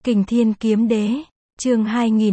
Kình Thiên Kiếm Đế, chương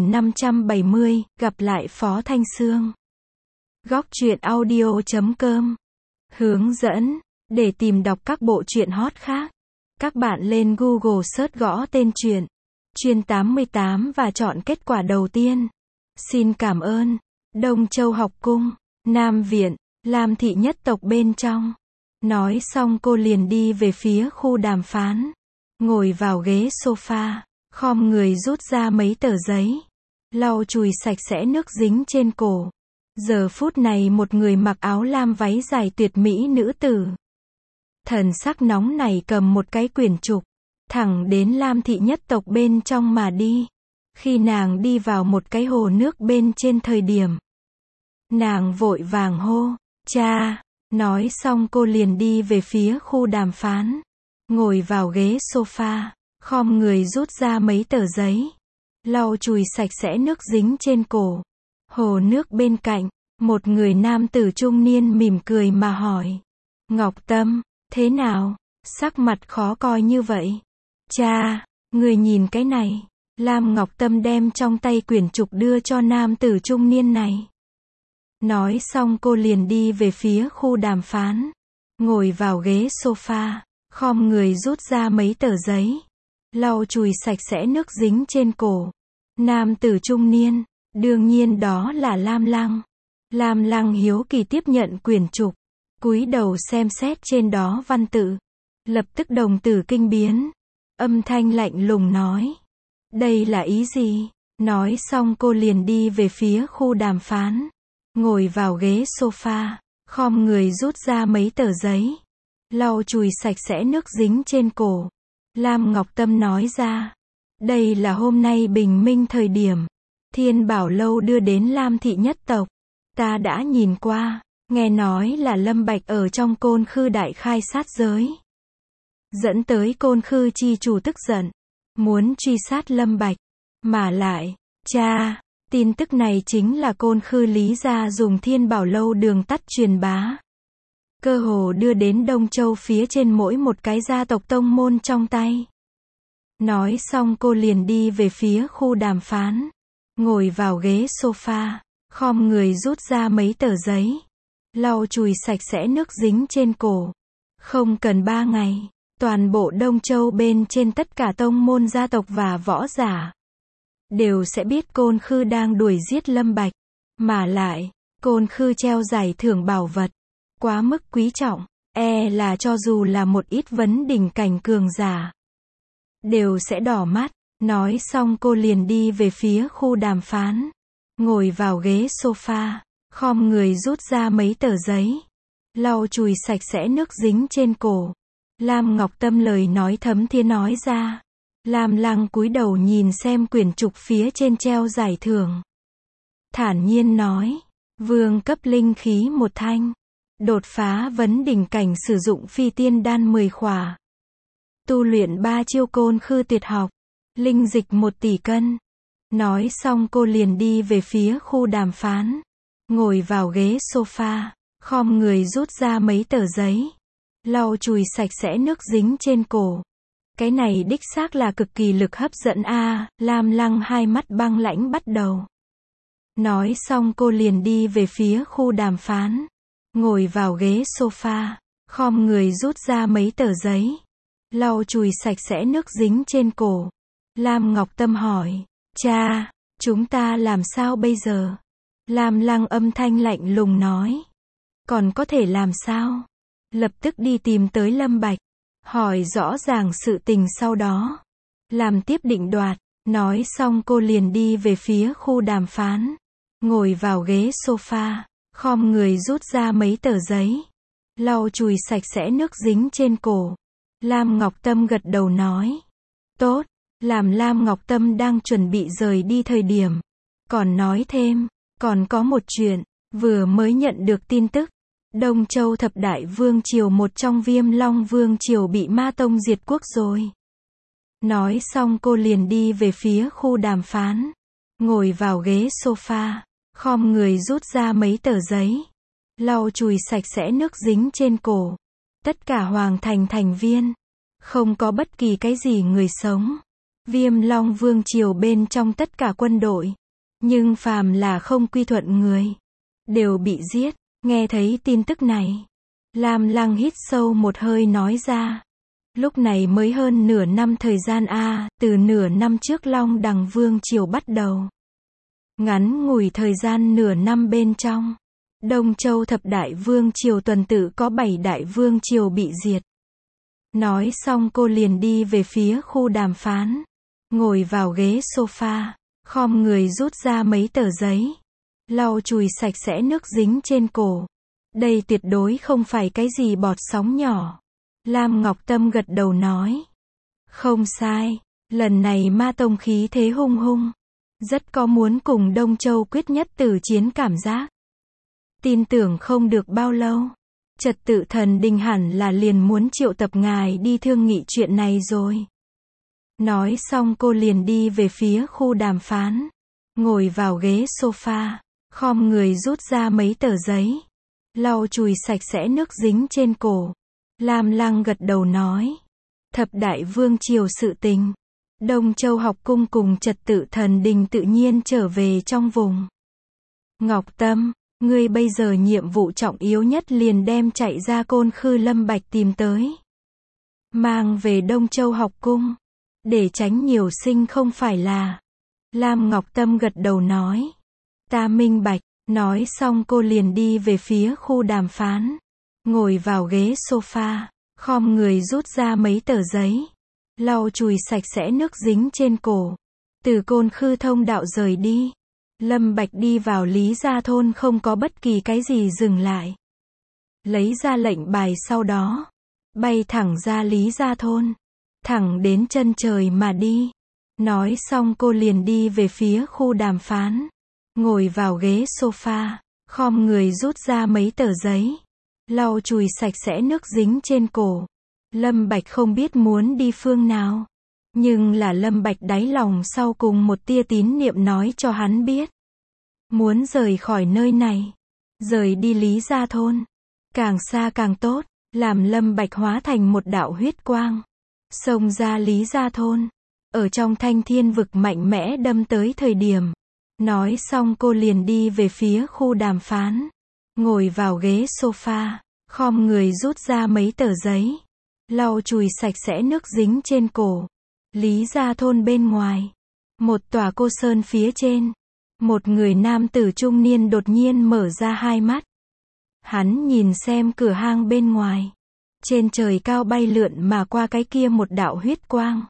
2570, gặp lại Phó Thanh Xương. Góc truyện audio.com. Hướng dẫn, để tìm đọc các bộ truyện hot khác, các bạn lên Google search gõ tên truyện, Chuyên 88 và chọn kết quả đầu tiên. Xin cảm ơn. Đông Châu Học Cung, Nam Viện, Lam Thị nhất tộc bên trong. Nói xong cô liền đi về phía khu đàm phán. Ngồi vào ghế sofa, khom người rút ra mấy tờ giấy, lau chùi sạch sẽ nước dính trên cổ. Giờ phút này một người mặc áo lam váy dài tuyệt mỹ nữ tử, thần sắc nóng nảy cầm một cái quyển trục, thẳng đến Lam Thị nhất tộc bên trong mà đi. Khi nàng đi vào một cái hồ nước bên trên thời điểm, nàng vội vàng hô, cha. Nói xong cô liền đi về phía khu đàm phán, ngồi vào ghế sofa, khom người rút ra mấy tờ giấy, lau chùi sạch sẽ nước dính trên cổ. Hồ nước bên cạnh, một người nam tử trung niên mỉm cười mà hỏi, Ngọc Tâm, thế nào? Sắc mặt khó coi như vậy. Cha, người nhìn cái này. Lam Ngọc Tâm đem trong tay quyển trục đưa cho nam tử trung niên này. Nói xong cô liền đi về phía khu đàm phán, ngồi vào ghế sofa, khom người rút ra mấy tờ giấy, lau chùi sạch sẽ nước dính trên cổ. Nam tử trung niên, đương nhiên đó là Lam Lăng. Lam Lăng hiếu kỳ tiếp nhận quyển trục, cúi đầu xem xét trên đó văn tự, lập tức đồng tử kinh biến, âm thanh lạnh lùng nói, đây là ý gì? Nói xong cô liền đi về phía khu đàm phán, ngồi vào ghế sofa, khom người rút ra mấy tờ giấy, lau chùi sạch sẽ nước dính trên cổ. Lam Ngọc Tâm nói ra, đây là hôm nay bình minh thời điểm Thiên Bảo Lâu đưa đến Lam Thị nhất tộc. Ta đã nhìn qua, nghe nói là Lâm Bạch ở trong Côn Khư đại khai sát giới, dẫn tới Côn Khư chi chủ tức giận, muốn truy sát Lâm Bạch. Mà lại, cha, tin tức này chính là Côn Khư Lý gia dùng Thiên Bảo Lâu đường tắt truyền bá, cơ hồ đưa đến Đông Châu phía trên mỗi một cái gia tộc tông môn trong tay. Nói xong cô liền đi về phía khu đàm phán, ngồi vào ghế sofa, khom người rút ra mấy tờ giấy, lau chùi sạch sẽ nước dính trên cổ. Không cần 3 ngày, toàn bộ Đông Châu bên trên tất cả tông môn gia tộc và võ giả đều sẽ biết Côn Khư đang đuổi giết Lâm Bạch. Mà lại, Côn Khư treo giải thưởng bảo vật quá mức quý trọng, là cho dù là một ít vấn đỉnh cảnh cường giả đều sẽ đỏ mắt. Nói xong cô liền đi về phía khu đàm phán, ngồi vào ghế sofa, khom người rút ra mấy tờ giấy, lau chùi sạch sẽ nước dính trên cổ. Lam Ngọc Tâm lời nói thấm thía nói ra. Lam Lăng cúi đầu nhìn xem quyển trục phía trên treo giải thưởng, thản nhiên nói, vương cấp linh khí 1 thanh, đột phá vấn đỉnh cảnh sử dụng phi tiên đan 10 khỏa, tu luyện 3 chiêu Côn Khư tuyệt học, linh dịch 1 tỷ cân. Nói xong cô liền đi về phía khu đàm phán, ngồi vào ghế sofa, khom người rút ra mấy tờ giấy, lau chùi sạch sẽ nước dính trên cổ. Cái này đích xác là cực kỳ lực hấp dẫn a. Lam Lăng hai mắt băng lãnh bắt đầu. Nói xong cô liền đi về phía khu đàm phán, ngồi vào ghế sofa, khom người rút ra mấy tờ giấy, lau chùi sạch sẽ nước dính trên cổ. Lam Ngọc Tâm hỏi, cha, chúng ta làm sao bây giờ? Lam Lăng âm thanh lạnh lùng nói, còn có thể làm sao? Lập tức đi tìm tới Lâm Bạch, hỏi rõ ràng sự tình sau đó làm tiếp định đoạt. Nói xong cô liền đi về phía khu đàm phán, ngồi vào ghế sofa, khom người rút ra mấy tờ giấy, lau chùi sạch sẽ nước dính trên cổ. Lam Ngọc Tâm gật đầu nói, tốt. Làm Lam Ngọc Tâm đang chuẩn bị rời đi thời điểm, còn nói thêm, còn có một chuyện, vừa mới nhận được tin tức, Đông Châu thập đại vương triều một trong Viêm Long vương triều bị Ma Tông diệt quốc rồi. Nói xong cô liền đi về phía khu đàm phán, ngồi vào ghế sofa, khom người rút ra mấy tờ giấy, lau chùi sạch sẽ nước dính trên cổ. Tất cả hoàng thành thành viên, không có bất kỳ cái gì người sống Viêm Long Vương triều bên trong tất cả quân đội, nhưng phàm là không quy thuận người, đều bị giết. Nghe thấy tin tức này, Lam Lăng hít sâu một hơi nói ra. Lúc này mới hơn nửa năm thời gian từ nửa năm trước Long Đằng Vương triều bắt đầu. Ngắn ngủi thời gian nửa năm bên trong, Đông Châu thập đại vương triều tuần tự có 7 đại vương triều bị diệt. Nói xong cô liền đi về phía khu đàm phán, ngồi vào ghế sofa, khom người rút ra mấy tờ giấy, lau chùi sạch sẽ nước dính trên cổ. Đây tuyệt đối không phải cái gì bọt sóng nhỏ. Lam Ngọc Tâm gật đầu nói. Không sai, lần này Ma Tông khí thế hung hung, rất có muốn cùng Đông Châu quyết nhất tử chiến cảm giác. Tin tưởng không được bao lâu, Trật Tự Thần Đình hẳn là liền muốn triệu tập ngài đi thương nghị chuyện này rồi. Nói xong cô liền đi về phía khu đàm phán, ngồi vào ghế sofa, khom người rút ra mấy tờ giấy, lau chùi sạch sẽ nước dính trên cổ. Lam Lăng gật đầu nói. Thập đại vương triều sự tình, Đông Châu học cung cùng Trật Tự Thần Đình tự nhiên trở về trong vùng. Ngọc Tâm, ngươi bây giờ nhiệm vụ trọng yếu nhất liền đem chạy ra Côn Khư Lâm Bạch tìm tới, mang về Đông Châu học cung, để tránh nhiều sinh không phải là. Lam Ngọc Tâm gật đầu nói. Ta minh bạch. Nói xong cô liền đi về phía khu đàm phán, ngồi vào ghế sofa, khom người rút ra mấy tờ giấy, lau chùi sạch sẽ nước dính trên cổ. Từ Côn Khư thông đạo rời đi, Lâm Bạch đi vào Lý Gia Thôn không có bất kỳ cái gì dừng lại. Lấy ra lệnh bài sau đó, bay thẳng ra Lý Gia Thôn, thẳng đến chân trời mà đi. Nói xong cô liền đi về phía khu đàm phán, ngồi vào ghế sofa, khom người rút ra mấy tờ giấy, lau chùi sạch sẽ nước dính trên cổ. Lâm Bạch không biết muốn đi phương nào, nhưng là Lâm Bạch đáy lòng sau cùng một tia tín niệm nói cho hắn biết, muốn rời khỏi nơi này, rời đi Lý Gia Thôn, càng xa càng tốt. Làm Lâm Bạch hóa thành một đạo huyết quang, xông ra Lý Gia Thôn, ở trong thanh thiên vực mạnh mẽ đâm tới thời điểm. Nói xong cô liền đi về phía khu đàm phán, ngồi vào ghế sofa, khom người rút ra mấy tờ giấy, lau chùi sạch sẽ nước dính trên cổ. Lý Gia Thôn bên ngoài, một tòa cô sơn phía trên, một người nam tử trung niên đột nhiên mở ra hai mắt. Hắn nhìn xem cửa hang bên ngoài, trên trời cao bay lượn mà qua cái kia một đạo huyết quang.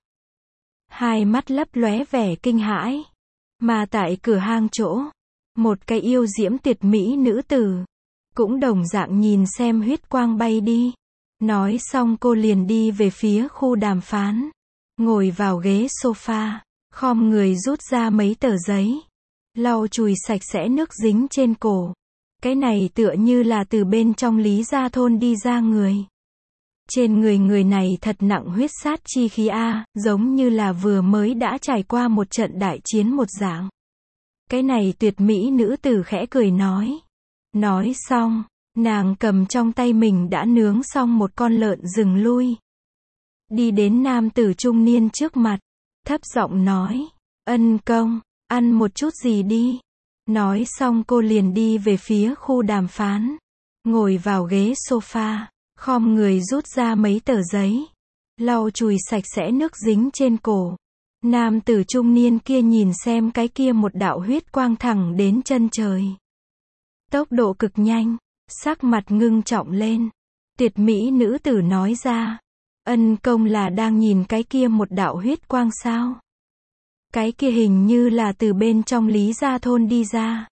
Hai mắt lấp lóe vẻ kinh hãi. Mà tại cửa hang chỗ, một cái yêu diễm tuyệt mỹ nữ tử, cũng đồng dạng nhìn xem huyết quang bay đi. Nói xong cô liền đi về phía khu đàm phán, ngồi vào ghế sofa, khom người rút ra mấy tờ giấy, lau chùi sạch sẽ nước dính trên cổ. Cái này tựa như là từ bên trong Lý Gia Thôn đi ra người. Trên người người này thật nặng huyết sát chi khí giống như là vừa mới đã trải qua một trận đại chiến một dạng. Cái này tuyệt mỹ nữ tử khẽ cười nói. Nói xong, nàng cầm trong tay mình đã nướng xong một con lợn rừng lui. Đi đến nam tử trung niên trước mặt, thấp giọng nói, ân công, ăn một chút gì đi. Nói xong cô liền đi về phía khu đàm phán, ngồi vào ghế sofa, khom người rút ra mấy tờ giấy, lau chùi sạch sẽ nước dính trên cổ. Nam tử trung niên kia nhìn xem cái kia một đạo huyết quang thẳng đến chân trời. Tốc độ cực nhanh, sắc mặt ngưng trọng lên. Tuyệt mỹ nữ tử nói ra, ân công là đang nhìn cái kia một đạo huyết quang sao? Cái kia hình như là từ bên trong Lý Gia Thôn đi ra.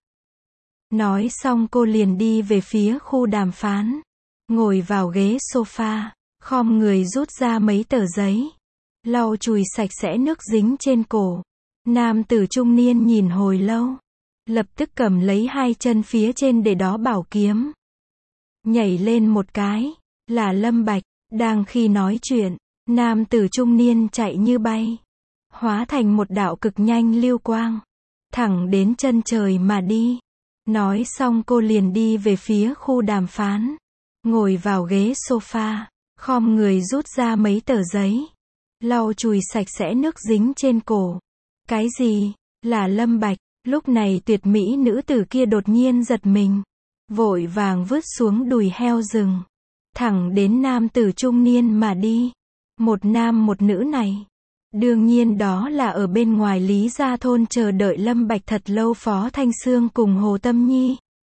Nói xong cô liền đi về phía khu đàm phán, ngồi vào ghế sofa, khom người rút ra mấy tờ giấy, lau chùi sạch sẽ nước dính trên cổ. Nam tử trung niên nhìn hồi lâu, lập tức cầm lấy hai chân phía trên để đó bảo kiếm, nhảy lên một cái, là Lâm Bạch. Đang khi nói chuyện, nam tử trung niên chạy như bay, hóa thành một đạo cực nhanh lưu quang, thẳng đến chân trời mà đi. Nói xong cô liền đi về phía khu đàm phán, ngồi vào ghế sofa, khom người rút ra mấy tờ giấy, lau chùi sạch sẽ nước dính trên cổ. Cái gì? Là Lâm Bạch. Lúc này tuyệt mỹ nữ tử kia đột nhiên giật mình, vội vàng vứt xuống đùi heo rừng, thẳng đến nam tử trung niên mà đi. Một nam một nữ này, đương nhiên đó là ở bên ngoài Lý Gia Thôn chờ đợi Lâm Bạch thật lâu Phó Thanh Xương cùng Hồ Tâm Nhi.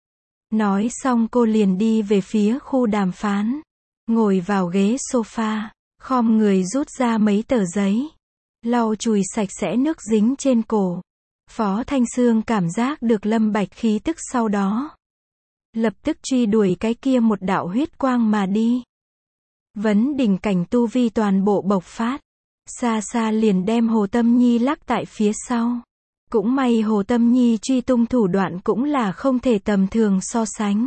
Nói xong cô liền đi về phía khu đàm phán, ngồi vào ghế sofa, khom người rút ra mấy tờ giấy, lau chùi sạch sẽ nước dính trên cổ. Phó Thanh Xương cảm giác được Lâm Bạch khí tức sau đó, lập tức truy đuổi cái kia một đạo huyết quang mà đi. Vấn đỉnh cảnh tu vi toàn bộ bộc phát, xa xa liền đem Hồ Tâm Nhi lắc tại phía sau. Cũng may Hồ Tâm Nhi truy tung thủ đoạn cũng là không thể tầm thường so sánh.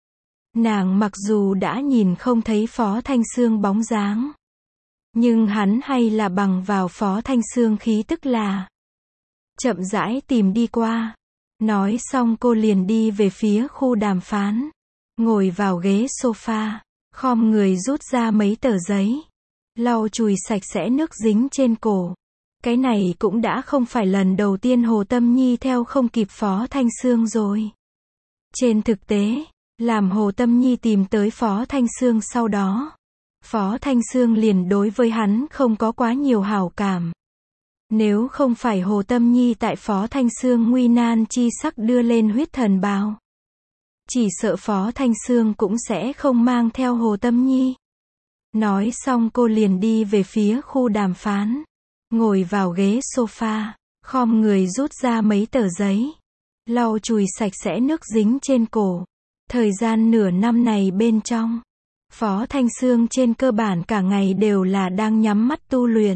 Nàng mặc dù đã nhìn không thấy Phó Thanh Xương bóng dáng, nhưng hắn hay là bằng vào Phó Thanh Xương khí tức là chậm rãi tìm đi qua. Nói xong cô liền đi về phía khu đàm phán, ngồi vào ghế sofa, khom người rút ra mấy tờ giấy, lau chùi sạch sẽ nước dính trên cổ. Cái này cũng đã không phải lần đầu tiên Hồ Tâm Nhi theo không kịp Phó Thanh Xương rồi. Trên thực tế, làm Hồ Tâm Nhi tìm tới Phó Thanh Xương sau đó, Phó Thanh Xương liền đối với hắn không có quá nhiều hảo cảm. Nếu không phải Hồ Tâm Nhi tại Phó Thanh Xương nguy nan chi sắc đưa lên huyết thần bào, chỉ sợ Phó Thanh Xương cũng sẽ không mang theo Hồ Tâm Nhi. Nói xong cô liền đi về phía khu đàm phán, ngồi vào ghế sofa, khom người rút ra mấy tờ giấy, lau chùi sạch sẽ nước dính trên cổ. Thời gian nửa năm này bên trong, Phó Thanh Xương trên cơ bản cả ngày đều là đang nhắm mắt tu luyện.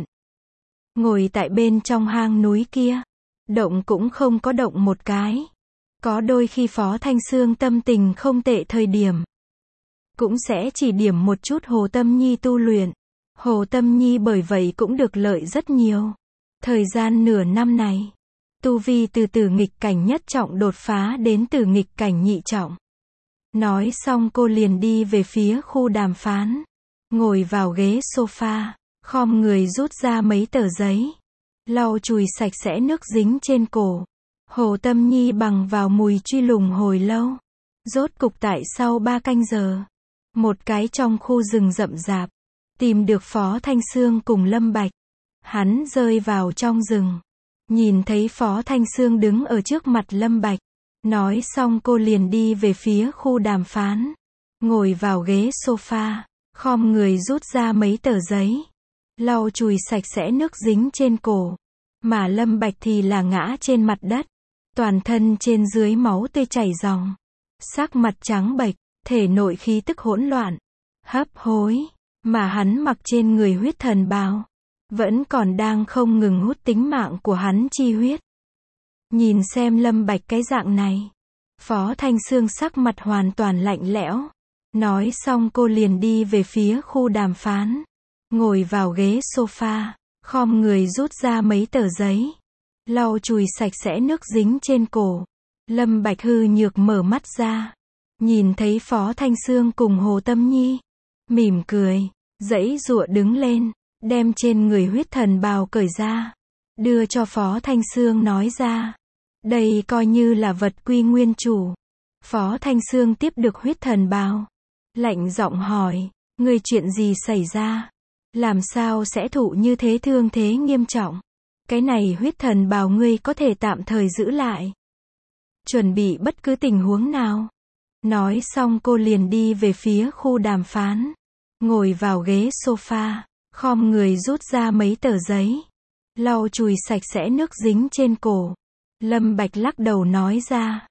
Ngồi tại bên trong hang núi kia, động cũng không có động một cái. Có đôi khi Phó Thanh Xương tâm tình không tệ thời điểm, cũng sẽ chỉ điểm một chút Hồ Tâm Nhi tu luyện. Hồ Tâm Nhi bởi vậy cũng được lợi rất nhiều. Thời gian nửa năm này, tu vi từ tử nghịch cảnh nhất trọng đột phá đến tử nghịch cảnh nhị trọng. Nói xong cô liền đi về phía khu đàm phán, ngồi vào ghế sofa, khom người rút ra mấy tờ giấy, lau chùi sạch sẽ nước dính trên cổ. Hồ Tâm Nhi bằng vào mùi truy lùng hồi lâu, rốt cục tại sau 3 canh giờ, một cái trong khu rừng rậm rạp, tìm được Phó Thanh Xương cùng Lâm Bạch. Hắn rơi vào trong rừng, nhìn thấy Phó Thanh Xương đứng ở trước mặt Lâm Bạch. Nói xong cô liền đi về phía khu đàm phán, ngồi vào ghế sofa, khom người rút ra mấy tờ giấy, lau chùi sạch sẽ nước dính trên cổ. Mà Lâm Bạch thì là ngã trên mặt đất, toàn thân trên dưới máu tươi chảy ròng, sắc mặt trắng bệch, thể nội khí tức hỗn loạn, hấp hối, mà hắn mặc trên người huyết thần bào, vẫn còn đang không ngừng hút tính mạng của hắn chi huyết. Nhìn xem Lâm Bạch cái dạng này, Phó Thanh Xương sắc mặt hoàn toàn lạnh lẽo. Nói xong cô liền đi về phía khu đàm phán, ngồi vào ghế sofa, khom người rút ra mấy tờ giấy, lau chùi sạch sẽ nước dính trên cổ. Lâm Bạch hư nhược mở mắt ra, nhìn thấy Phó Thanh Xương cùng Hồ Tâm Nhi, mỉm cười, giãy giụa đứng lên, đem trên người huyết thần bào cởi ra, đưa cho Phó Thanh Xương nói ra, đây coi như là vật quy nguyên chủ. Phó Thanh Xương tiếp được huyết thần bào, lạnh giọng hỏi, ngươi chuyện gì xảy ra? Làm sao sẽ thụ như thế, thương thế nghiêm trọng? Cái này huyết thần bào ngươi có thể tạm thời giữ lại, chuẩn bị bất cứ tình huống nào. Nói xong cô liền đi về phía khu đàm phán, ngồi vào ghế sofa, khom người rút ra mấy tờ giấy, lau chùi sạch sẽ nước dính trên cổ. Lâm Bạch lắc đầu nói ra,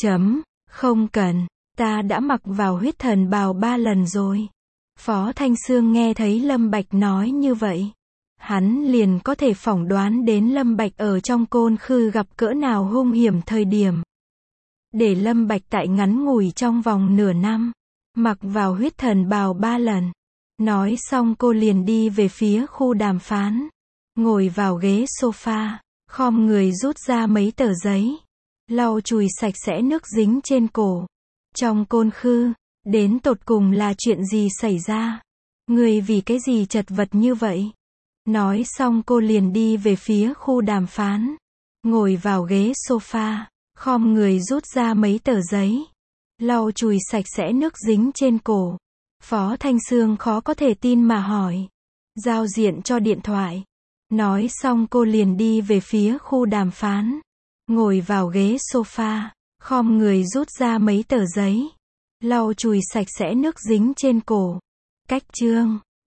không cần, ta đã mặc vào huyết thần bào 3 lần rồi. Phó Thanh Xương nghe thấy Lâm Bạch nói như vậy, hắn liền có thể phỏng đoán đến Lâm Bạch ở trong Côn Khư gặp cỡ nào hung hiểm thời điểm. Để Lâm Bạch tại ngắn ngủi trong vòng nửa năm, mặc vào huyết thần bào 3 lần. Nói xong cô liền đi về phía khu đàm phán, ngồi vào ghế sofa, khom người rút ra mấy tờ giấy, lau chùi sạch sẽ nước dính trên cổ. Trong Côn Khư, đến tột cùng là chuyện gì xảy ra? Ngươi vì cái gì chật vật như vậy? Nói xong cô liền đi về phía khu đàm phán. Ngồi vào ghế sofa, khom người rút ra mấy tờ giấy. Lau chùi sạch sẽ nước dính trên cổ. Phó Thanh Sương khó có thể tin mà hỏi. Giao diện cho điện thoại. Nói xong cô liền đi về phía khu đàm phán. Ngồi vào ghế sofa, khom người rút ra mấy tờ giấy. Lau chùi sạch sẽ nước dính trên cổ. Cách chương